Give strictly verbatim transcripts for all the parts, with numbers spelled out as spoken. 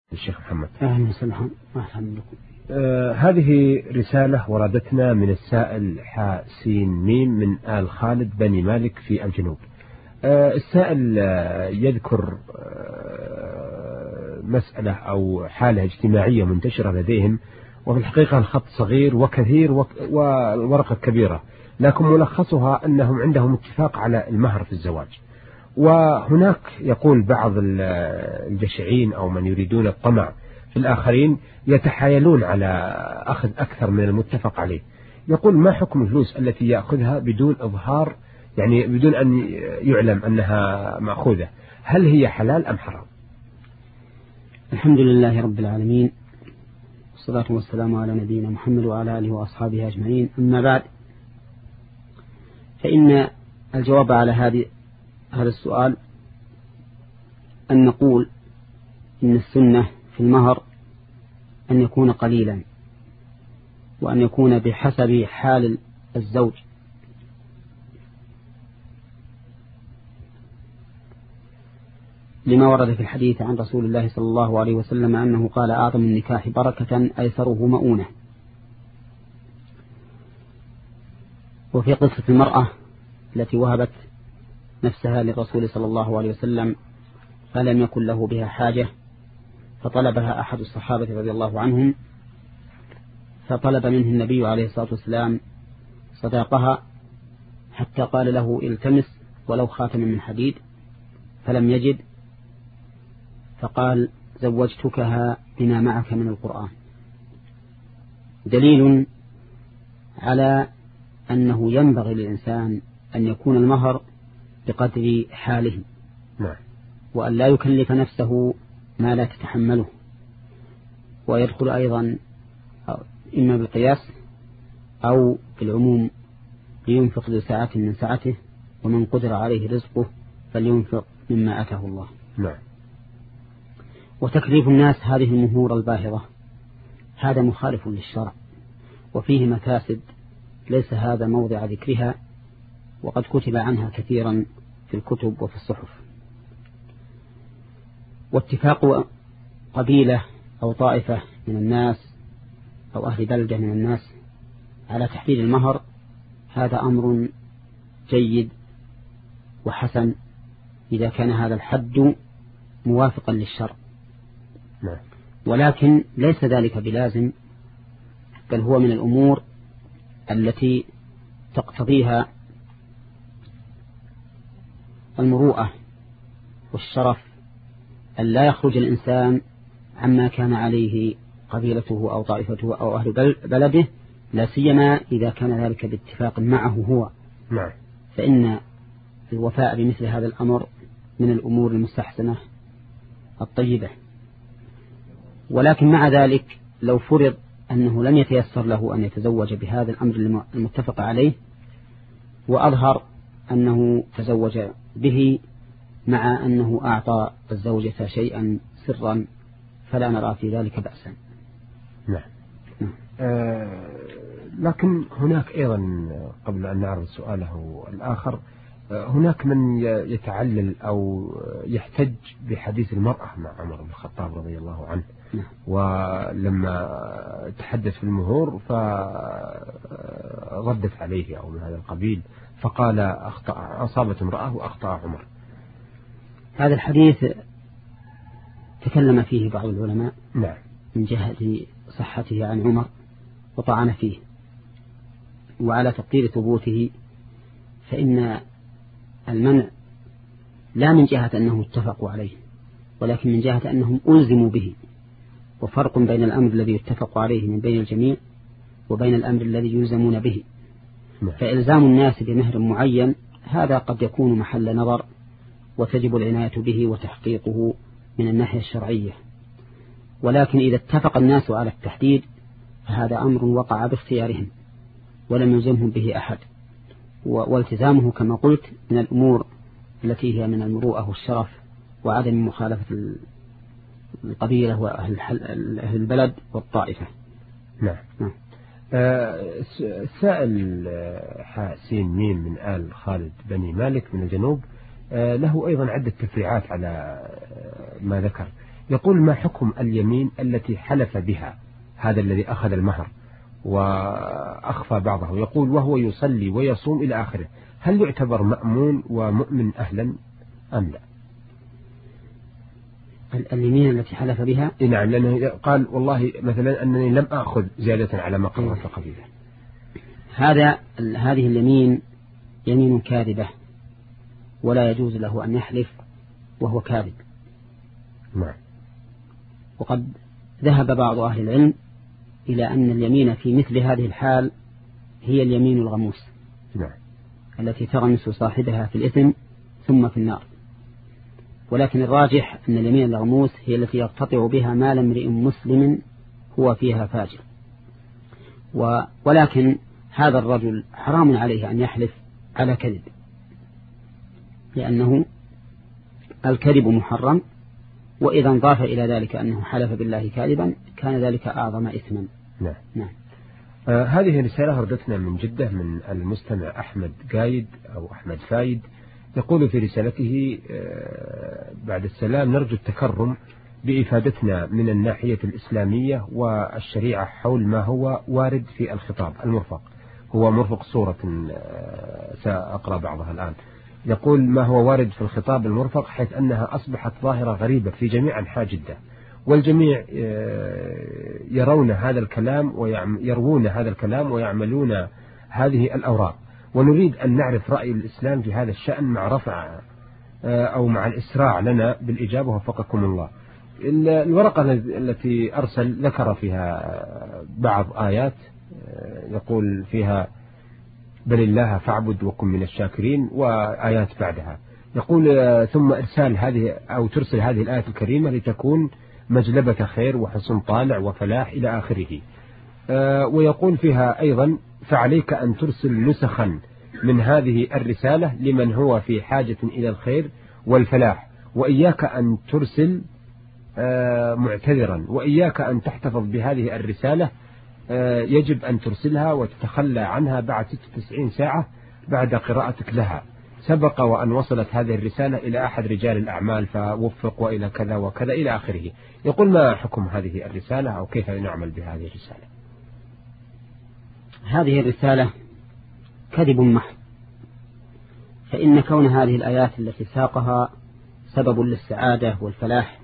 الشيخ محمد. أهلا وسهلا بكم. آه هذه رسالة وردتنا من السائل حاسين ميم من آل خالد بني مالك في الجنوب. آه السائل آه يذكر آه مسألة أو حالة اجتماعية منتشرة لديهم، وفي الحقيقة الخط صغير وكثير والورقة كبيرة، لكن ملخصها أنهم عندهم اتفاق على المهر في الزواج، وهناك يقول بعض الجشعين أو من يريدون الطمع في الآخرين يتحايلون على أخذ أكثر من المتفق عليه. يقول: ما حكم الفلوس التي يأخذها بدون إظهار، يعني بدون أن يعلم أنها مأخوذة؟ هل هي حلال أم حرام؟ الحمد لله رب العالمين، والصلاة والسلام على نبينا محمد وعلى آله وأصحابه أجمعين. أما بعد، فإن الجواب على هذه هذا السؤال أن نقول إن السنة في المهر أن يكون قليلا، وأن يكون بحسب حال الزوج، لما ورد في الحديث عن رسول الله صلى الله عليه وسلم أنه قال: أعظم النكاح بركة أيسره مؤونة. وفي قصة المرأة التي وهبت نفسها للرسول صلى الله عليه وسلم فلم يكن له بها حاجة، فطلبها أحد الصحابة رضي الله عنهم، فطلب منه النبي عليه الصلاة والسلام صداقها، حتى قال له: التمس ولو خاتم من حديد، فلم يجد، فقال: زوجتكها بما معك من القرآن. دليل على أنه ينبغي للإنسان أن يكون المهر بقدر حاله، وأن لا يكلف نفسه ما لا تتحمله. ويدخل أيضا إما بالقياس أو بالعموم: لينفق ذو ساعة من سعته، ومن قدر عليه رزقه فلينفق مما آتاه الله. نعم. وتكليف الناس هذه المهور الباهظة هذا مخالف للشرع، وفيه مفاسد ليس هذا موضع ذكرها، وقد كتب عنها كثيرا في الكتب وفي الصحف. واتفاق قبيلة أو طائفة من الناس أو أهل بلدة من الناس على تحديد المهر هذا أمر جيد وحسن إذا كان هذا الحد موافقا للشرع، ولكن ليس ذلك بلازم، بل هو من الأمور التي تقتضيها المروءة والشرف أن لا يخرج الإنسان عما كان عليه قبيلته أو طائفته أو أهل بلده، لا سيما إذا كان ذلك باتفاق معه هو. نعم. فإن الوفاء بمثل هذا الأمر من الأمور المستحسنة الطيبة. ولكن مع ذلك لو فرض أنه لم يتيسر له أن يتزوج بهذا الأمر المتفق عليه، وأظهر أنه تزوج به مع أنه أعطى الزوجة شيئا سرا، فلا نرى في ذلك بأسا. نعم. نعم. آه لكن هناك أيضا قبل أن نعرض سؤاله الآخر، آه هناك من يتعلل أو يحتج بحديث المرأة مع عمر بن الخطاب رضي الله عنه. نعم. ولما تحدث في المهور فردت عليه أو من هذا القبيل، فقال: أخطأ، أصابت امرأة وأخطأ عمر. هذا الحديث تكلم فيه بعض العلماء. نعم. من جهة صحته عن عمر وطعن فيه، وعلى تقدير ثبوته فإن المنع لا من جهة أنه اتفقوا عليه، ولكن من جهة أنهم ألزموا به. وفرق بين الأمر الذي يتفق عليه من بين الجميع وبين الأمر الذي يلزمون به. نعم. فإلزام الناس بمهر معين هذا قد يكون محل نظر، وتجب العناية به وتحقيقه من الناحية الشرعية. ولكن إذا اتفق الناس على التحديد فهذا أمر وقع باختيارهم ولم يلزمهم به أحد، والتزامه كما قلت من الأمور التي هي من المروءة والشرف وعدم مخالفة القبيلة وأهل البلد والطائفة. نعم. نعم. السائل حاسين ميم من آل خالد بني مالك من الجنوب له أيضا عدة تفريعات على ما ذكر. يقول ما حكم اليمين التي حلف بها هذا الذي أخذ المهر وأخفى بعضه، يقول وهو يصلي ويصوم إلى آخره، هل يعتبر مأمون ومؤمن أهلا أم لا؟ اليمين التي حلف بها، نعم، لأنه قال والله مثلا أنني لم أخذ زيادة على ما قررت قبيله. هذا هذه اليمين يمين كاذبة، ولا يجوز له أن يحلف وهو كاذب. نعم. وقد ذهب بعض أهل العلم إلى أن اليمين في مثل هذه الحال هي اليمين الغموس. نعم. التي تغمس صاحبها في الإثم ثم في النار. ولكن الراجح أن اليمين الغموس هي التي يقتطع بها مال امرئ مسلم هو فيها فاجر. ولكن هذا الرجل حرام عليه أن يحلف على كذب، لأنه الكذب محرم، وإذا انضاف إلى ذلك أنه حلف بالله كاذبا كان ذلك أعظم إثما. نعم. نعم. آه هذه رسالة وردتنا من جدة من المستمع أحمد قايد أو أحمد فايد، يقول في رسالته آه بعد السلام: نرجو التكرم بإفادتنا من الناحية الإسلامية والشريعة حول ما هو وارد في الخطاب المرفق. هو مرفق صورة آه سأقرأ بعضها الآن. يقول ما هو وارد في الخطاب المرفق حيث أنها أصبحت ظاهرة غريبة في جميع أنحاء جدة، والجميع يرون هذا الكلام ويروون هذا الكلام ويعملون هذه الأوراق، ونريد أن نعرف رأي الإسلام في هذا الشأن مع رفع أو مع الإسراع لنا بالإجابة وفقكم الله. الورقة التي أرسل ذكر فيها بعض آيات يقول فيها بل الله فاعبد وكن من الشاكرين، وآيات بعدها يقول ثم إرسال هذه أو ترسل هذه الآية الكريمة لتكون مجلبة خير وحسن طالع وفلاح إلى آخره. ويقول فيها أيضا فعليك أن ترسل نسخا من هذه الرسالة لمن هو في حاجة إلى الخير والفلاح، وإياك أن ترسل معتذرا، وإياك أن تحتفظ بهذه الرسالة، يجب أن ترسلها وتتخلى عنها بعد ستة وتسعين ساعة بعد قراءتك لها. سبق وأن وصلت هذه الرسالة إلى أحد رجال الأعمال فوفق وإلى كذا وكذا إلى آخره. يقول ما حكم هذه الرسالة أو كيف نعمل بهذه الرسالة؟ هذه الرسالة كذب محض، فإن كون هذه الآيات التي ساقها سبب للسعادة والفلاح،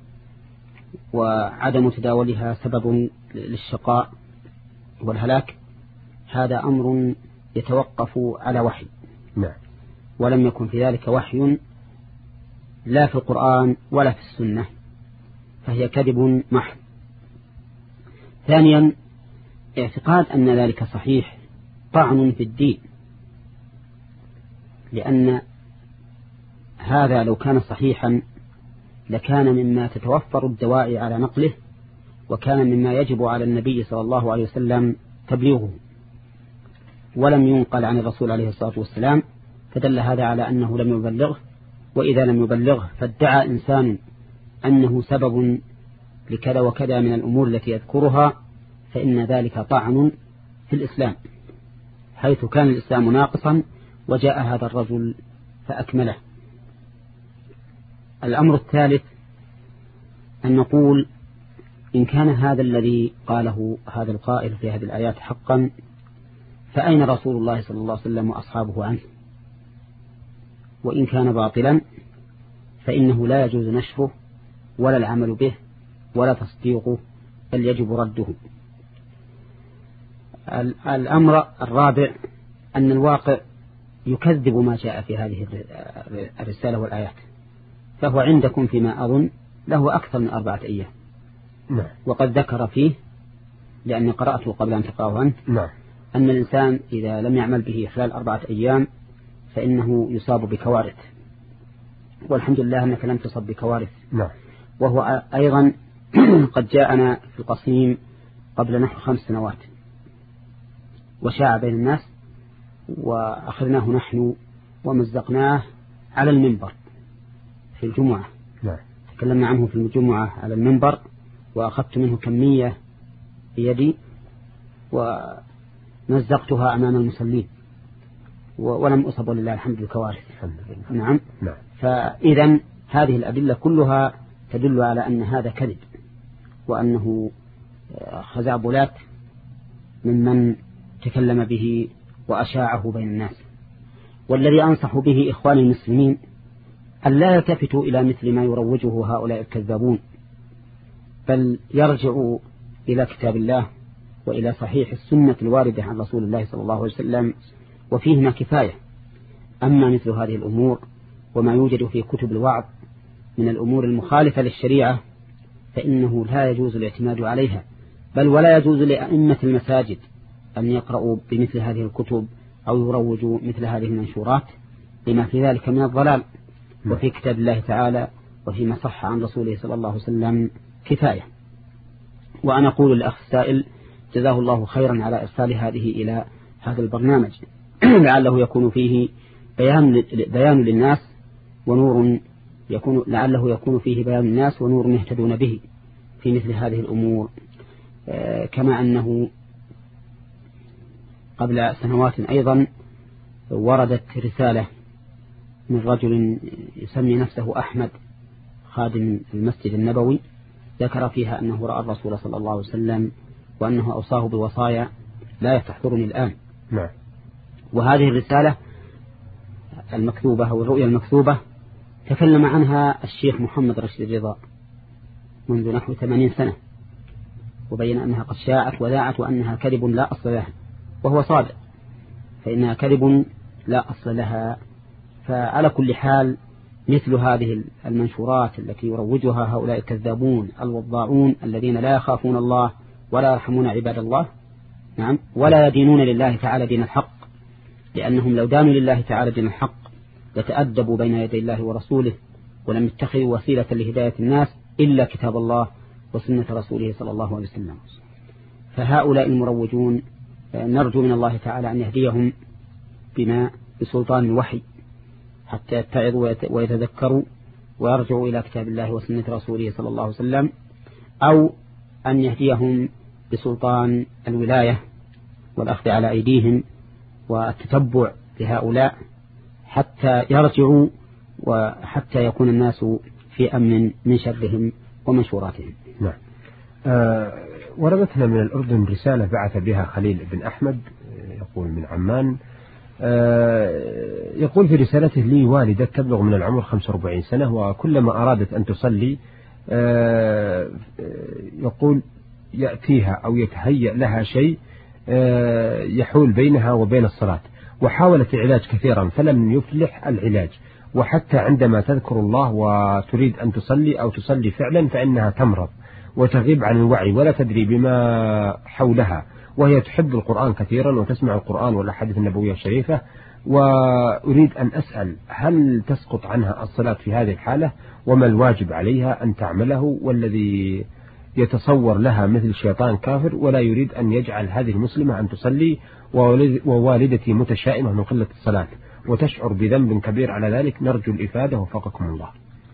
وعدم تداولها سبب للشقاء والهلاك، هذا أمر يتوقف على وحي. نعم. ولم يكن في ذلك وحي لا في القرآن ولا في السنة، فهي كذب محض. ثانيا، اعتقاد أن ذلك صحيح طعن في الدين، لأن هذا لو كان صحيحا لكان مما تتوفر الدواعي على نقله، وكان مما يجب على النبي صلى الله عليه وسلم تبليغه، ولم ينقل عن الرسول عليه الصلاة والسلام، فدل هذا على أنه لم يبلغه. وإذا لم يبلغه فادعى إنسان أنه سبب لكذا وكذا من الأمور التي يذكرها، فإن ذلك طعن في الإسلام، حيث كان الإسلام ناقصا وجاء هذا الرجل فأكمله. الأمر الثالث أن نقول إن كان هذا الذي قاله هذا القائل في هذه الآيات حقا، فأين رسول الله صلى الله عليه وسلم وأصحابه عنه؟ وإن كان باطلا فإنه لا يجوز نشره ولا العمل به ولا تصديقه، بل يجب رده. الأمر الرابع أن الواقع يكذب ما جاء في هذه الرسالة والآيات، فهو عندكم فيما أظن له أكثر من أربعة أيام. نعم. وقد ذكر فيه، لأني قرأته قبل أن تقرأه أنت، نعم، أن الإنسان إذا لم يعمل به خلال أربعة أيام فإنه يصاب بكوارث، والحمد لله أنك لم تصب بكوارث. نعم. وهو أيضا قد جاءنا في القصيم قبل نحو خمس سنوات وشاع بين الناس، وأخذناه نحن ومزقناه على المنبر في الجمعة. نعم. تكلمنا عنه في الجمعة على المنبر، وأخذت منه كمية بيدي ونزقتها أمام المصلين، ولم أصب ولله الحمد بالكوارث. الحمد لله. نعم. نعم. فإذا هذه الأدلة كلها تدل على أن هذا كذب، وأنه خزعبلات ممن تكلم به وأشاعه بين الناس. والذي أنصح به إخواني المسلمين أن لا يلتفتوا إلى مثل ما يروجه هؤلاء الكذابون، بل يرجعوا إلى كتاب الله وإلى صحيح السنة الواردة عن رسول الله صلى الله عليه وسلم، وفيهما كفاية. أما مثل هذه الأمور وما يوجد في كتب الوعظ من الأمور المخالفة للشريعة فإنه لا يجوز الاعتماد عليها، بل ولا يجوز لأئمة المساجد أن يقرأوا بمثل هذه الكتب أو يروجوا مثل هذه المنشورات، لما في ذلك من الضلال. وفي كتاب الله تعالى وفيما صح عن رسوله صلى الله عليه وسلم كفاية. وأنا أقول للأخ السائل جزاه الله خيرا على إرسال هذه إلى هذا البرنامج لعله يكون فيه بيان, بيان للناس ونور يكون لعله يكون فيه بيان الناس ونور يهتدون به في مثل هذه الأمور. كما أنه قبل سنوات أيضا وردت رسالة من رجل يسمي نفسه أحمد خادم المسجد النبوي، ذكر فيها أنه رأى الرسول صلى الله عليه وسلم وأنه أوصاه بوصايا لا تحضرني الآن. نعم. وهذه الرسالة المكتوبة أو الرؤيا المكتوبة تكلم عنها الشيخ محمد رشيد رضا منذ نحو ثمانين سنة، وبين أنها قد شاعت وذاعت وأنها كذب لا أصل لها، وهو صادق، فإنها كذب لا أصل لها. فعلى كل حال مثل هذه المنشورات التي يروجها هؤلاء الكذابون الوضاعون الذين لا يخافون الله ولا يرحمون عباد الله، نعم، ولا يدينون لله تعالى دين الحق، لأنهم لو دانوا لله تعالى دين الحق لتأدبوا بين يدي الله ورسوله، ولم يتخذوا وسيلة لهداية الناس إلا كتاب الله وسنة رسوله صلى الله عليه وسلم. فهؤلاء المروجون نرجو من الله تعالى أن يهديهم بما بسلطان الوحي حتى يتعظوا ويتذكروا ويرجعوا إلى كتاب الله وسنة رسوله صلى الله عليه وسلم، أو أن يهديهم بسلطان الولاية والأخذ على أيديهم والتتبع لهؤلاء حتى يرجعوا وحتى يكون الناس في أمن من شرهم ومنشوراتهم. نعم. آه وردتنا من الأردن رسالة بعث بها خليل بن أحمد يقول من عمان. آه يقول في رسالته: لي والدة تبلغ من العمر خمسة وأربعين سنة، وكلما أرادت أن تصلي آه يقول يأتيها أو يتهيأ لها شيء آه يحول بينها وبين الصلاة، وحاولت العلاج كثيرا فلم يفلح العلاج، وحتى عندما تذكر الله وتريد أن تصلي أو تصلي فعلا فإنها تمرض وتغيب عن الوعي ولا تدري بما حولها، وهي تحب القرآن كثيرا وتسمع القرآن والأحاديث النبوية الشريفة. وأريد أن أسأل هل تسقط عنها الصلاة في هذه الحالة، وما الواجب عليها أن تعمله؟ والذي يتصور لها مثل شيطان كافر ولا يريد أن يجعل هذه المسلمة أن تصلي، ووالدتي متشائمة من قلة الصلاة وتشعر بذنب كبير على ذلك، نرجو الإفادة وفقكم الله.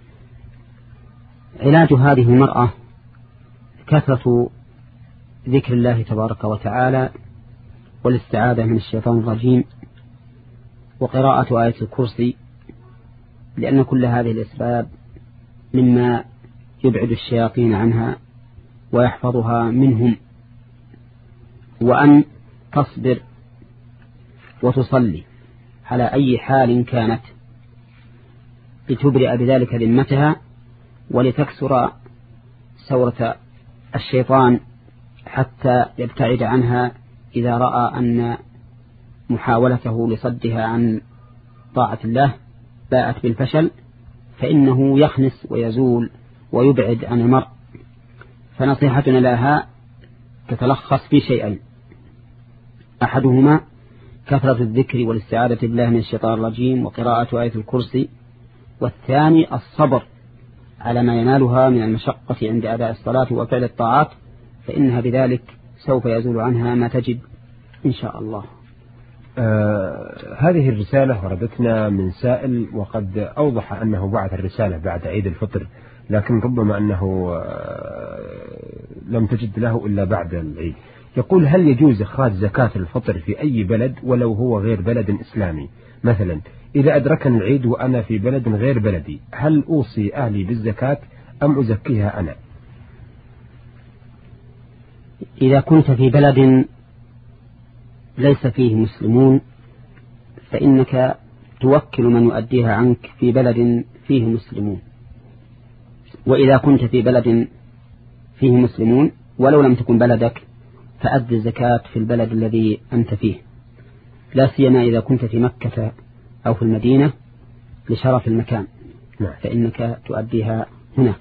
علاج هذه المرأة كثرة ذكر الله تبارك وتعالى والاستعاذة من الشيطان الرجيم وقراءة آية الكرسي، لأن كل هذه الأسباب مما يبعد الشياطين عنها ويحفظها منهم، وأن تصبر وتصلي على أي حال كانت لتبرئ بذلك ذمتها ولتكسر ثورة الشيطان حتى يبتعد عنها إذا رأى أن محاولته لصدها عن طاعة الله باءت بالفشل، فإنه يخنس ويزول ويبعد عن المرء. فنصيحتنا لها تتلخص في شيئين: أحدهما كثرة الذكر والاستعاذة بالله من الشيطان الرجيم وقراءة آية الكرسي، والثاني الصبر على ما ينالها من المشقة عند أداء الصلاة وفعل الطاعات، فإنها بذلك سوف يزول عنها ما تجد إن شاء الله. آه هذه الرسالة وردتنا من سائل، وقد أوضح أنه بعث الرسالة بعد عيد الفطر، لكن ربما أنه آه لم تجد له إلا بعد العيد. يقول: هل يجوز إخراج زكاة الفطر في أي بلد ولو هو غير بلد إسلامي؟ مثلا إذا أدركني العيد وأنا في بلد غير بلدي، هل أوصي أهلي بالزكاة أم أزكيها أنا؟ إذا كنت في بلد ليس فيه مسلمون فإنك توكل من يؤديها عنك في بلد فيه مسلمون، وإذا كنت في بلد فيه مسلمون ولو لم تكن بلدك فأد الزكاة في البلد الذي أنت فيه، لا سيما إذا كنت في مكة أو في المدينة لشرف المكان فإنك تؤديها هناك.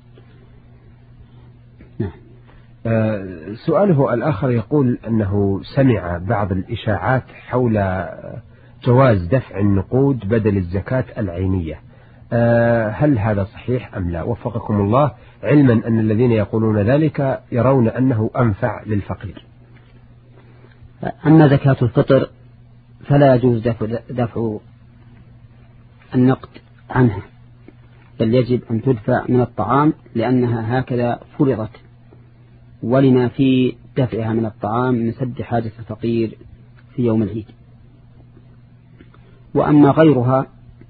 نعم. آه سؤاله الآخر يقول أنه سمع بعض الإشاعات حول جواز دفع النقود بدل الزكاة العينية، آه هل هذا صحيح أم لا؟ وفقكم الله، علما أن الذين يقولون ذلك يرون أنه أنفع للفقير. أما زكاة الفطر فلا يجوز دفع, دفع النقد عنها، بل يجب أن تدفع من الطعام لأنها هكذا فرضت، ولما في دفعها من الطعام من سد حاجة الفقير في يوم العيد. وأما غيرها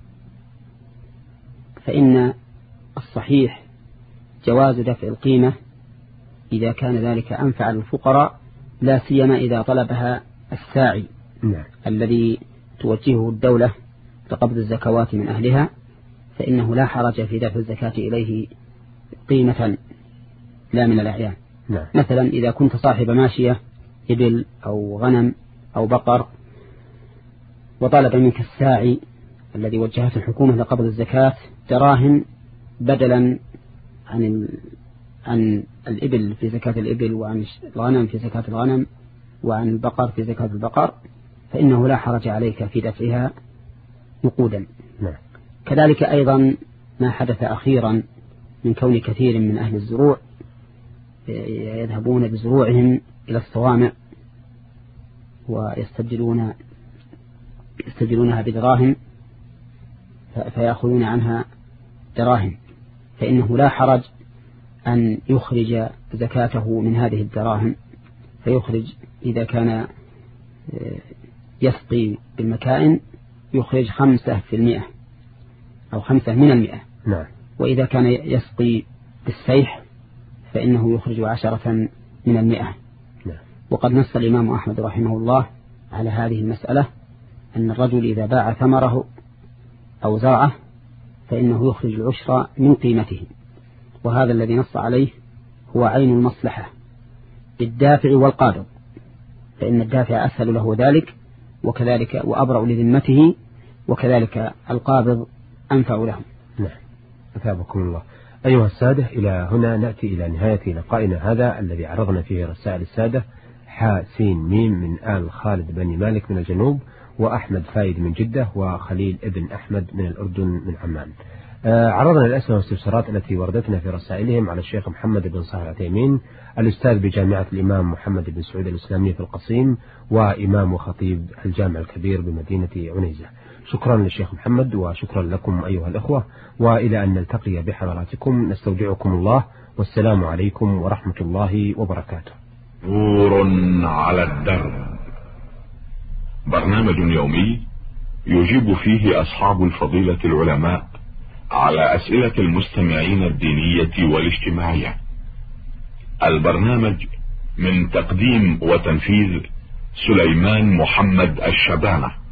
فإن الصحيح جواز دفع القيمة إذا كان ذلك أنفع للفقراء، لا سيما إذا طلبها الساعي نعم. الذي توجهه الدولة لقبض الزكوات من أهلها، فإنه لا حرج في دفع الزكاة إليه قيمة لا من الأعيان. نعم. مثلا إذا كنت صاحب ماشية إبل أو غنم أو بقر وطالب منك الساعي الذي وجهته الحكومة لقبض الزكاة دراهم بدلا عن عن الإبل في زكاة الإبل، وعن الغنم في زكاة الغنم، وعن البقر في زكاة البقر، فإنه لا حرج عليك في دفعها نقودا. نعم. كذلك أيضا ما حدث أخيرا من كون كثير من أهل الزروع يذهبون بزروعهم إلى الصوامع ويستبدلون يستبدلونها بدراهم فيأخذون عنها دراهم، فإنه لا حرج أن يخرج زكاته من هذه الدراهم، فيخرج إذا كان يسقي بالمكائن يخرج خمسة في المئة أو خمسة من المئة. نعم. وإذا كان يسقي بالسيح فإنه يخرج عشرة من المئة. نعم. وقد نص الإمام أحمد رحمه الله على هذه المسألة أن الرجل إذا باع ثمره أو زرعه فإنه يخرج العشر من قيمته، وهذا الذي نص عليه هو عين المصلحة للدافع والقابض، فإن الدافع أسهل له ذلك وكذلك وأبرأ لذمته، وكذلك القابض أنفع له. نعم. أثابكم الله. أيها السادة، إلى هنا نأتي إلى نهاية لقائنا هذا الذي عرضنا فيه رسائل السادة حاسين ميم من آل خالد بني مالك من الجنوب، وأحمد فايد من جدة، وخليل ابن أحمد من الأردن من عمان. آه عرضنا الأسئلة والاستفسارات التي وردتنا في رسائلهم على الشيخ محمد بن صالح العثيمين، الأستاذ بجامعة الإمام محمد بن سعود الإسلامية في القصيم، وإمام وخطيب الجامع الكبير بمدينة عنيزة. شكرا للشيخ محمد وشكرا لكم أيها الأخوة، وإلى أن نلتقي بحضراتكم نستودعكم الله، والسلام عليكم ورحمة الله وبركاته. نور على الدرب، برنامج يومي يجيب فيه أصحاب الفضيلة العلماء على أسئلة المستمعين الدينية والاجتماعية. البرنامج من تقديم وتنفيذ سليمان محمد الشبانة.